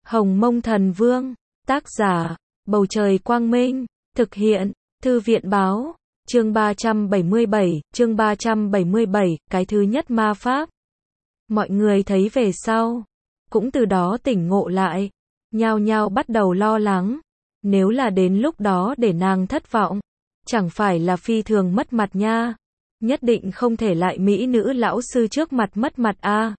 Hồng Mông Thần Vương, tác giả, Bầu Trời Quang Minh, thực hiện, Thư viện Báo, chương 377, cái thứ nhất ma pháp. Mọi người thấy về sau, cũng từ đó tỉnh ngộ lại, nhao nhao bắt đầu lo lắng, nếu là đến lúc đó để nàng thất vọng, chẳng phải là phi thường mất mặt nha, nhất định không thể lại mỹ nữ lão sư trước mặt mất mặt a.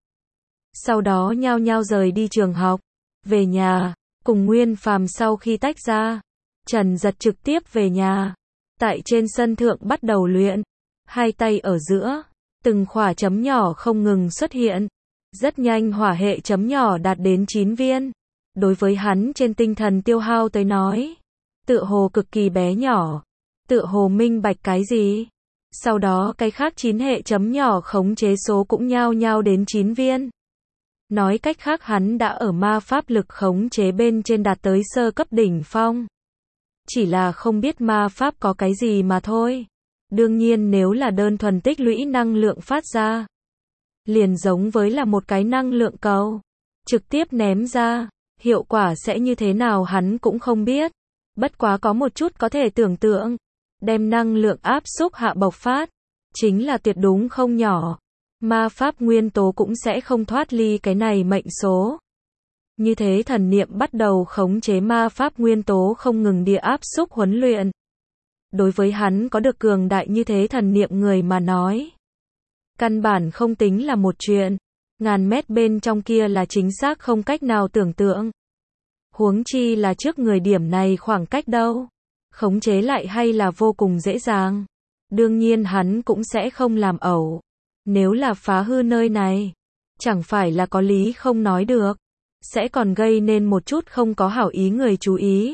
Sau đó nhao nhao rời đi trường học, về nhà, cùng Nguyên Phàm sau khi tách ra, Trần Dật trực tiếp về nhà, tại trên sân thượng bắt đầu luyện, hai tay ở giữa, từng khỏa chấm nhỏ không ngừng xuất hiện, rất nhanh hỏa hệ chấm nhỏ đạt đến 9 viên, đối với hắn trên tinh thần tiêu hao tới nói, tựa hồ cực kỳ bé nhỏ, tựa hồ minh bạch cái gì. Sau đó cái khác 9 hệ chấm nhỏ khống chế số cũng nhao nhao đến 9 viên. Nói cách khác hắn đã ở ma pháp lực khống chế bên trên đạt tới sơ cấp đỉnh phong. Chỉ là không biết ma pháp có cái gì mà thôi. Đương nhiên nếu là đơn thuần tích lũy năng lượng phát ra, liền giống với là một cái năng lượng cầu, trực tiếp ném ra, hiệu quả sẽ như thế nào hắn cũng không biết. Bất quá có một chút có thể tưởng tượng, đem năng lượng áp xúc hạ bộc phát, chính là tuyệt đúng không nhỏ. Ma pháp nguyên tố cũng sẽ không thoát ly cái này mệnh số. Như thế thần niệm bắt đầu khống chế ma pháp nguyên tố không ngừng địa áp xúc huấn luyện. Đối với hắn có được cường đại như thế thần niệm người mà nói, căn bản không tính là một chuyện, ngàn mét bên trong kia là chính xác không cách nào tưởng tượng. Huống chi là trước người điểm này khoảng cách đâu, khống chế lại hay là vô cùng dễ dàng. Đương nhiên hắn cũng sẽ không làm ẩu. Nếu là phá hư nơi này, chẳng phải là có lý không nói được, sẽ còn gây nên một chút không có hảo ý người chú ý.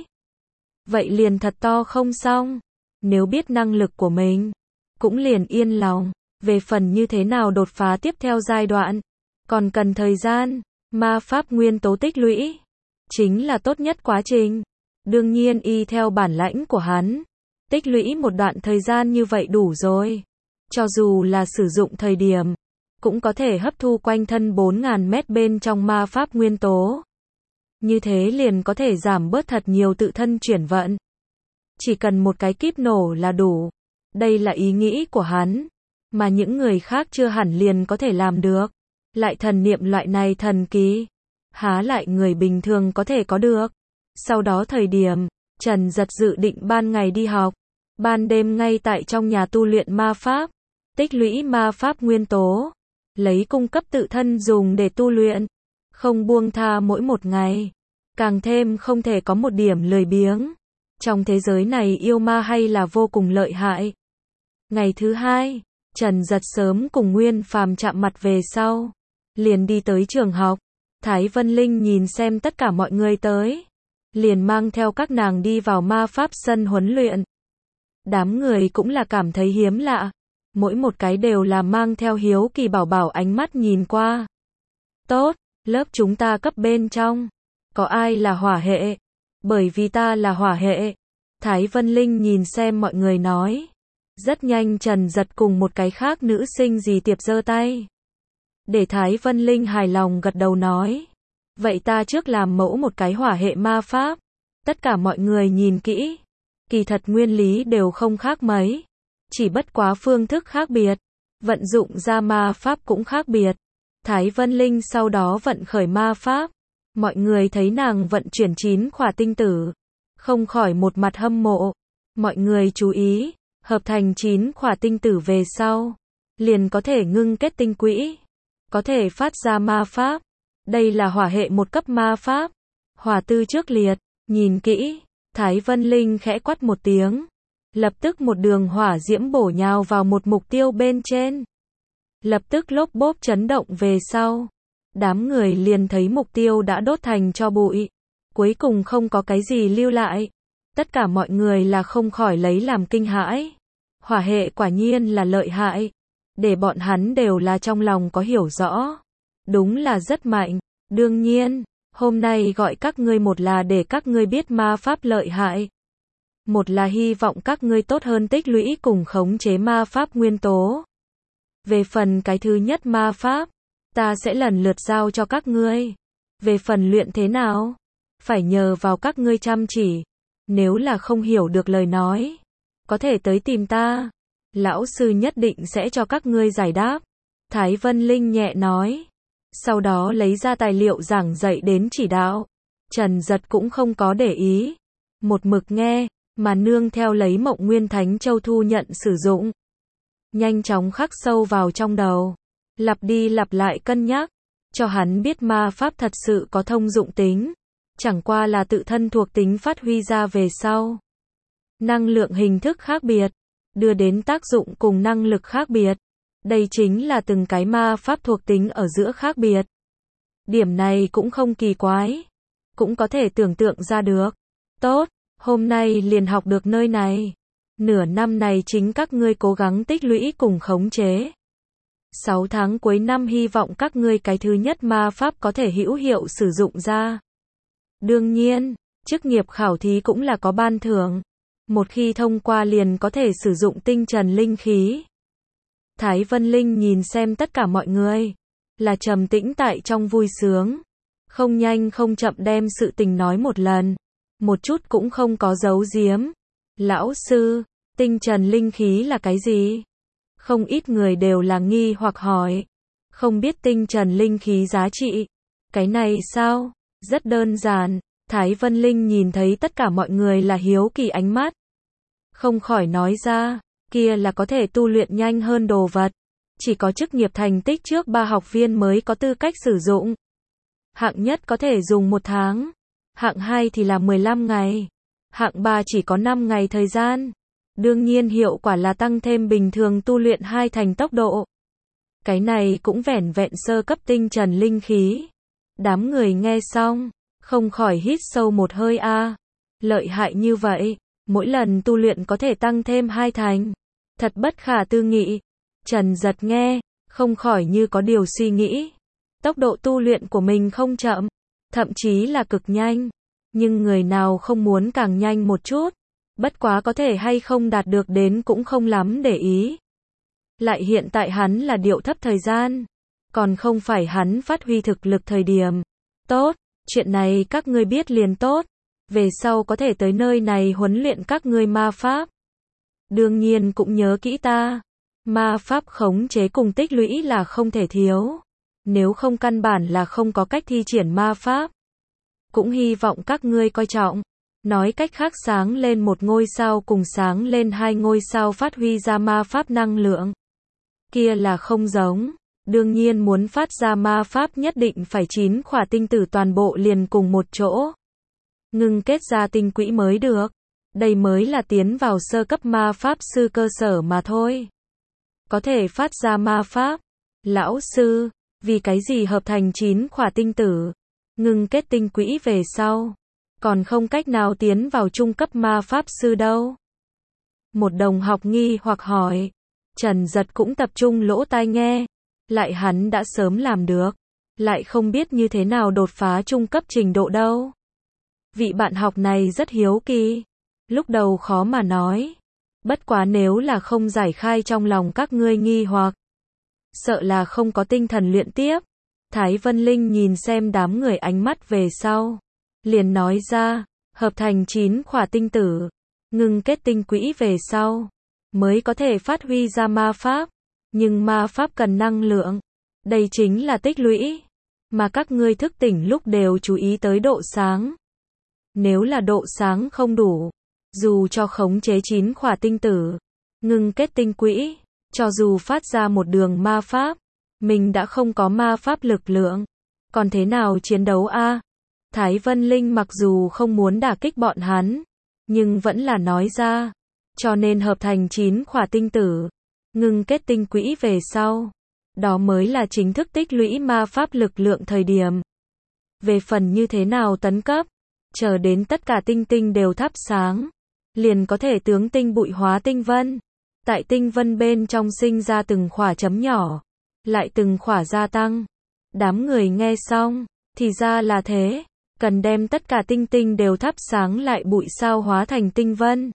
Vậy liền thật to không xong, nếu biết năng lực của mình, cũng liền yên lòng, về phần như thế nào đột phá tiếp theo giai đoạn, còn cần thời gian, ma pháp nguyên tố tích lũy, chính là tốt nhất quá trình. Đương nhiên y theo bản lãnh của hắn, tích lũy một đoạn thời gian như vậy đủ rồi. Cho dù là sử dụng thời điểm, cũng có thể hấp thu quanh thân 4.000 mét bên trong ma pháp nguyên tố. Như thế liền có thể giảm bớt thật nhiều tự thân chuyển vận. Chỉ cần một cái kíp nổ là đủ. Đây là ý nghĩ của hắn, mà những người khác chưa hẳn liền có thể làm được. Lại thần niệm loại này thần kỳ, há lại người bình thường có thể có được. Sau đó thời điểm, Trần Dật dự định ban ngày đi học, ban đêm ngay tại trong nhà tu luyện ma pháp, tích lũy ma pháp nguyên tố, lấy cung cấp tự thân dùng để tu luyện, không buông tha mỗi một ngày, càng thêm không thể có một điểm lười biếng. Trong thế giới này yêu ma hay là vô cùng lợi hại. Ngày thứ hai, Trần Dật sớm cùng Nguyên Phàm chạm mặt về sau, liền đi tới trường học. Thái Vân Linh nhìn xem tất cả mọi người tới, liền mang theo các nàng đi vào ma pháp sân huấn luyện. Đám người cũng là cảm thấy hiếm lạ, mỗi một cái đều là mang theo hiếu kỳ bảo bảo ánh mắt nhìn qua. Tốt, lớp chúng ta cấp bên trong, có ai là hỏa hệ? Bởi vì ta là hỏa hệ. Thái Vân Linh nhìn xem mọi người nói. Rất nhanh Trần Dật cùng một cái khác nữ sinh dì Tiệp giơ tay. Để Thái Vân Linh hài lòng gật đầu nói. Vậy ta trước làm mẫu một cái hỏa hệ ma pháp. Tất cả mọi người nhìn kỹ. Kỳ thật nguyên lý đều không khác mấy. Chỉ bất quá phương thức khác biệt. Vận dụng ra ma pháp cũng khác biệt. Thái Vân Linh sau đó vận khởi ma pháp. Mọi người thấy nàng vận chuyển 9 khỏa tinh tử, không khỏi một mặt hâm mộ. Mọi người chú ý, hợp thành 9 khỏa tinh tử về sau, liền có thể ngưng kết tinh quỹ, có thể phát ra ma pháp. Đây là hỏa hệ một cấp ma pháp. Hỏa tư trước liệt, nhìn kỹ, Thái Vân Linh khẽ quát một tiếng. Lập tức một đường hỏa diễm bổ nhào vào một mục tiêu bên trên. Lập tức lốp bốp chấn động về sau. Đám người liền thấy mục tiêu đã đốt thành tro bụi. Cuối cùng không có cái gì lưu lại. Tất cả mọi người là không khỏi lấy làm kinh hãi. Hỏa hệ quả nhiên là lợi hại. Để bọn hắn đều là trong lòng có hiểu rõ. Đúng là rất mạnh. Đương nhiên, hôm nay gọi các ngươi một là để các ngươi biết ma pháp lợi hại. Một là hy vọng các ngươi tốt hơn tích lũy cùng khống chế ma pháp nguyên tố. Về phần cái thứ nhất ma pháp, ta sẽ lần lượt giao cho các ngươi. Về phần luyện thế nào, phải nhờ vào các ngươi chăm chỉ. Nếu là không hiểu được lời nói, có thể tới tìm ta. Lão sư nhất định sẽ cho các ngươi giải đáp. Thái Vân Linh nhẹ nói. Sau đó lấy ra tài liệu giảng dạy đến chỉ đạo. Trần Giật cũng không có để ý. Một mực nghe, mà nương theo lấy Mộng Nguyên Thánh Châu thu nhận sử dụng. Nhanh chóng khắc sâu vào trong đầu. Lặp đi lặp lại cân nhắc. Cho hắn biết ma pháp thật sự có thông dụng tính. Chẳng qua là tự thân thuộc tính phát huy ra về sau. Năng lượng hình thức khác biệt. Đưa đến tác dụng cùng năng lực khác biệt. Đây chính là từng cái ma pháp thuộc tính ở giữa khác biệt. Điểm này cũng không kỳ quái. Cũng có thể tưởng tượng ra được. Tốt, hôm nay liền học được nơi này. Nửa năm này chính các ngươi cố gắng tích lũy cùng khống chế. 6 tháng cuối năm hy vọng các ngươi cái thứ nhất ma pháp có thể hữu hiệu sử dụng ra. Đương nhiên, chức nghiệp khảo thí cũng là có ban thưởng. Một khi thông qua liền có thể sử dụng tinh trần linh khí. Thái Vân Linh nhìn xem tất cả mọi người, là trầm tĩnh tại trong vui sướng. Không nhanh không chậm đem sự tình nói một lần. Một chút cũng không có giấu giếm. Lão sư, tinh trần linh khí là cái gì? Không ít người đều là nghi hoặc hỏi. Không biết tinh trần linh khí giá trị. Cái này sao? Rất đơn giản. Thái Vân Linh nhìn thấy tất cả mọi người là hiếu kỳ ánh mắt. Không khỏi nói ra, kia là có thể tu luyện nhanh hơn đồ vật. Chỉ có chức nghiệp thành tích trước 3 học viên mới có tư cách sử dụng. Hạng nhất có thể dùng 1 tháng. Hạng 2 thì là 15 ngày. Hạng 3 chỉ có 5 ngày thời gian. Đương nhiên hiệu quả là tăng thêm bình thường tu luyện 2 thành tốc độ. Cái này cũng vẻn vẹn sơ cấp tinh trần linh khí. Đám người nghe xong, không khỏi hít sâu một hơi a. Lợi hại như vậy, mỗi lần tu luyện có thể tăng thêm 2 thành. Thật bất khả tư nghị. Trần Giật nghe, không khỏi như có điều suy nghĩ. Tốc độ tu luyện của mình không chậm, thậm chí là cực nhanh. Nhưng người nào không muốn càng nhanh một chút. Bất quá có thể hay không đạt được đến cũng không lắm để ý. Lại hiện tại hắn là điệu thấp thời gian. Còn không phải hắn phát huy thực lực thời điểm. Tốt, chuyện này các ngươi biết liền tốt. Về sau có thể tới nơi này huấn luyện các ngươi ma pháp. Đương nhiên cũng nhớ kỹ ta. Ma pháp khống chế cùng tích lũy là không thể thiếu. Nếu không căn bản là không có cách thi triển ma pháp. Cũng hy vọng các ngươi coi trọng. Nói cách khác sáng lên 1 ngôi sao cùng sáng lên 2 ngôi sao phát huy ra ma pháp năng lượng. Kia là không giống. Đương nhiên muốn phát ra ma pháp nhất định phải 9 khỏa tinh tử toàn bộ liền cùng một chỗ. Ngưng kết ra tinh quỹ mới được. Đây mới là tiến vào sơ cấp ma pháp sư cơ sở mà thôi. Có thể phát ra ma pháp. Lão sư, vì cái gì hợp thành 9 khỏa tinh tử? Ngưng kết tinh quỹ về sau. Còn không cách nào tiến vào trung cấp ma pháp sư đâu. Một đồng học nghi hoặc hỏi. Trần Giật cũng tập trung lỗ tai nghe. Lại hắn đã sớm làm được. Lại không biết như thế nào đột phá trung cấp trình độ đâu. Vị bạn học này rất hiếu kỳ. Lúc đầu khó mà nói. Bất quá nếu là không giải khai trong lòng các ngươi nghi hoặc. Sợ là không có tinh thần luyện tiếp. Thái Vân Linh nhìn xem đám người ánh mắt về sau. Liền nói ra, hợp thành 9 khỏa tinh tử. Ngưng kết tinh quỹ về sau. Mới có thể phát huy ra ma pháp. Nhưng ma pháp cần năng lượng. Đây chính là tích lũy. Mà các ngươi thức tỉnh lúc đều chú ý tới độ sáng. Nếu là độ sáng không đủ. Dù cho khống chế 9 khỏa tinh tử. Ngưng kết tinh quỹ. Cho dù phát ra một đường ma pháp. Mình đã không có ma pháp lực lượng. Còn thế nào chiến đấu a? Thái Vân Linh mặc dù không muốn đả kích bọn hắn. Nhưng vẫn là nói ra. Cho nên hợp thành 9 khỏa tinh tử. Ngưng kết tinh quỹ về sau. Đó mới là chính thức tích lũy ma pháp lực lượng thời điểm. Về phần như thế nào tấn cấp. Chờ đến tất cả tinh tinh đều thắp sáng. Liền có thể tướng tinh bụi hóa tinh vân. Tại tinh vân bên trong sinh ra từng khỏa chấm nhỏ. Lại từng khỏa gia tăng. Đám người nghe xong. Thì ra là thế. Cần đem tất cả tinh tinh đều thắp sáng lại bụi sao hóa thành tinh vân.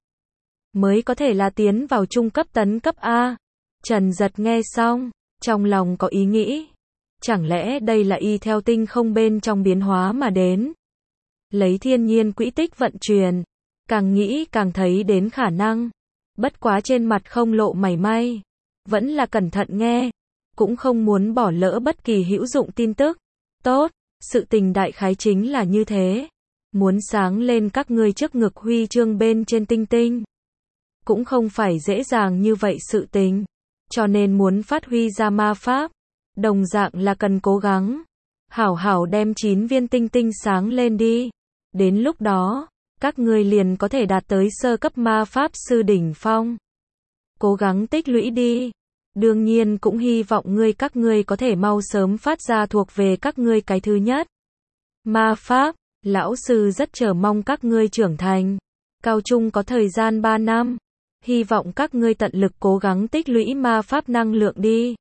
Mới có thể là tiến vào trung cấp tấn cấp A. Trần Giật nghe xong. Trong lòng có ý nghĩ. Chẳng lẽ đây là y theo tinh không bên trong biến hóa mà đến. lấy thiên nhiên quỹ tích vận chuyển, càng nghĩ càng thấy đến khả năng. Bất quá trên mặt không lộ mảy may, vẫn là cẩn thận nghe, cũng không muốn bỏ lỡ bất kỳ hữu dụng tin tức. Tốt, sự tình đại khái chính là như thế. Muốn sáng lên các ngươi trước ngực huy chương bên trên tinh tinh, cũng không phải dễ dàng như vậy sự tình. Cho nên muốn phát huy ra ma pháp, đồng dạng là cần cố gắng. Hảo hảo đem 9 viên tinh tinh sáng lên đi. Đến lúc đó, các ngươi liền có thể đạt tới sơ cấp ma pháp sư đỉnh phong. Cố gắng tích lũy đi. Đương nhiên cũng hy vọng các ngươi có thể mau sớm phát ra thuộc về các ngươi cái thứ nhất. Ma pháp, lão sư rất chờ mong các ngươi trưởng thành. Cao trung có thời gian 3 năm. Hy vọng các ngươi tận lực cố gắng tích lũy ma pháp năng lượng đi.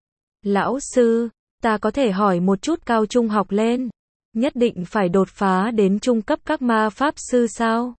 Lão sư, ta có thể hỏi một chút cao trung học lên, nhất định phải đột phá đến trung cấp các ma pháp sư sao?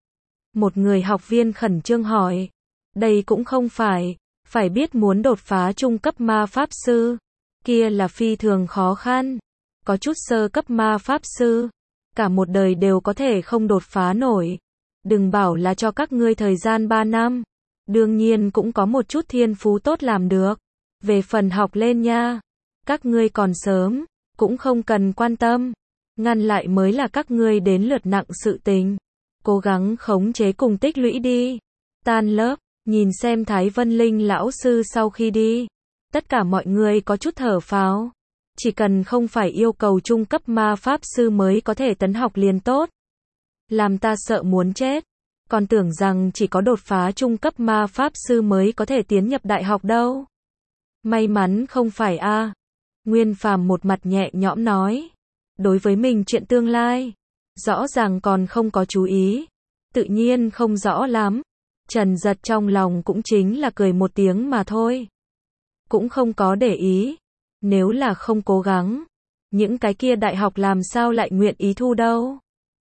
Một người học viên khẩn trương hỏi. Đây cũng không phải biết muốn đột phá trung cấp ma pháp sư, kia là phi thường khó khăn. Có chút sơ cấp ma pháp sư, cả một đời đều có thể không đột phá nổi. Đừng bảo là cho các ngươi thời gian 3 năm. Đương nhiên cũng có một chút thiên phú tốt làm được. Về phần học lên nha, các ngươi còn sớm, cũng không cần quan tâm. Ngăn lại mới là các ngươi đến lượt nặng sự tình. Cố gắng khống chế cùng tích lũy đi. Tan lớp, nhìn xem Thái Vân Linh lão sư sau khi đi. Tất cả mọi người có chút thở phào. Chỉ cần không phải yêu cầu trung cấp ma pháp sư mới có thể tấn học liền tốt. Làm ta sợ muốn chết. Còn tưởng rằng chỉ có đột phá trung cấp ma pháp sư mới có thể tiến nhập đại học đâu. May mắn không phải a. Nguyên Phàm một mặt nhẹ nhõm nói. Đối với mình chuyện tương lai, rõ ràng còn không có chú ý. Tự nhiên không rõ lắm. Trần Giật trong lòng cũng chính là cười một tiếng mà thôi. Cũng không có để ý. Nếu là không cố gắng, những cái kia đại học làm sao lại nguyện ý thu đâu.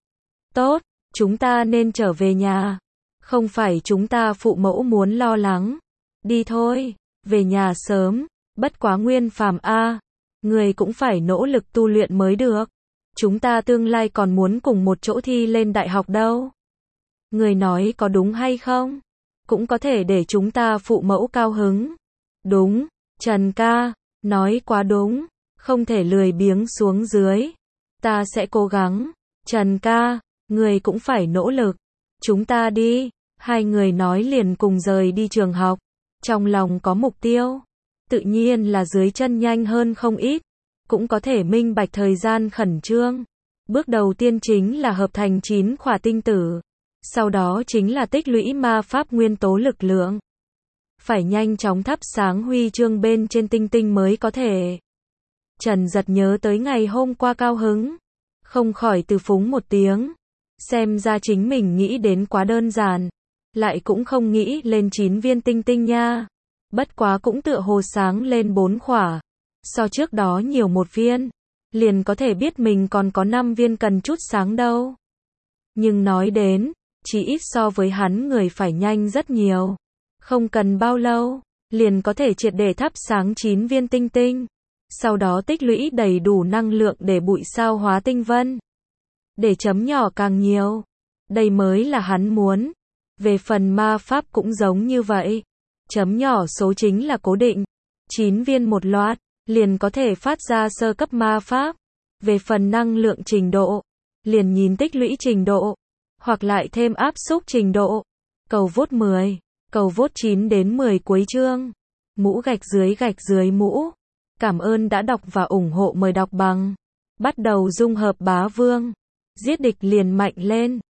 Tốt, chúng ta nên trở về nhà. Không phải chúng ta phụ mẫu muốn lo lắng. Đi thôi, về nhà sớm. Bất quá Nguyên Phàm a, người cũng phải nỗ lực tu luyện mới được. Chúng ta tương lai còn muốn cùng một chỗ thi lên đại học đâu. Người nói có đúng hay không? Cũng có thể để chúng ta phụ mẫu cao hứng. Đúng, Trần ca, nói quá đúng. Không thể lười biếng xuống dưới. Ta sẽ cố gắng. Trần ca, người cũng phải nỗ lực. Chúng ta đi. Hai người nói liền cùng rời đi trường học. Trong lòng có mục tiêu. Tự nhiên là dưới chân nhanh hơn không ít. Cũng có thể minh bạch thời gian khẩn trương. Bước đầu tiên chính là hợp thành 9 khỏa tinh tử. Sau đó chính là tích lũy ma pháp nguyên tố lực lượng. Phải nhanh chóng thắp sáng huy chương bên trên tinh tinh mới có thể. Trần Giật nhớ tới ngày hôm qua cao hứng. Không khỏi từ phúng một tiếng. Xem ra chính mình nghĩ đến quá đơn giản. Lại cũng không nghĩ lên 9 viên tinh tinh nha. Bất quá cũng tựa hồ sáng lên 4 khỏa. So trước đó nhiều một viên. Liền có thể biết mình còn có 5 viên cần chút sáng đâu. Nhưng nói đến, chỉ ít so với hắn người phải nhanh rất nhiều. Không cần bao lâu, liền có thể triệt để thắp sáng 9 viên tinh tinh. Sau đó tích lũy đầy đủ năng lượng để bụi sao hóa tinh vân. Để chấm nhỏ càng nhiều. Đây mới là hắn muốn. Về phần ma pháp cũng giống như vậy. Chấm nhỏ số chính là cố định. 9 viên một loạt, liền có thể phát ra sơ cấp ma pháp. Về phần năng lượng trình độ, liền nhìn tích lũy trình độ. Hoặc lại thêm áp xúc trình độ. Cầu vote 10, cầu vote 9 đến 10 cuối chương. Mũ gạch dưới mũ. Cảm ơn đã đọc và ủng hộ, mời đọc bằng. Bắt đầu dung hợp bá vương. Giết địch liền mạnh lên.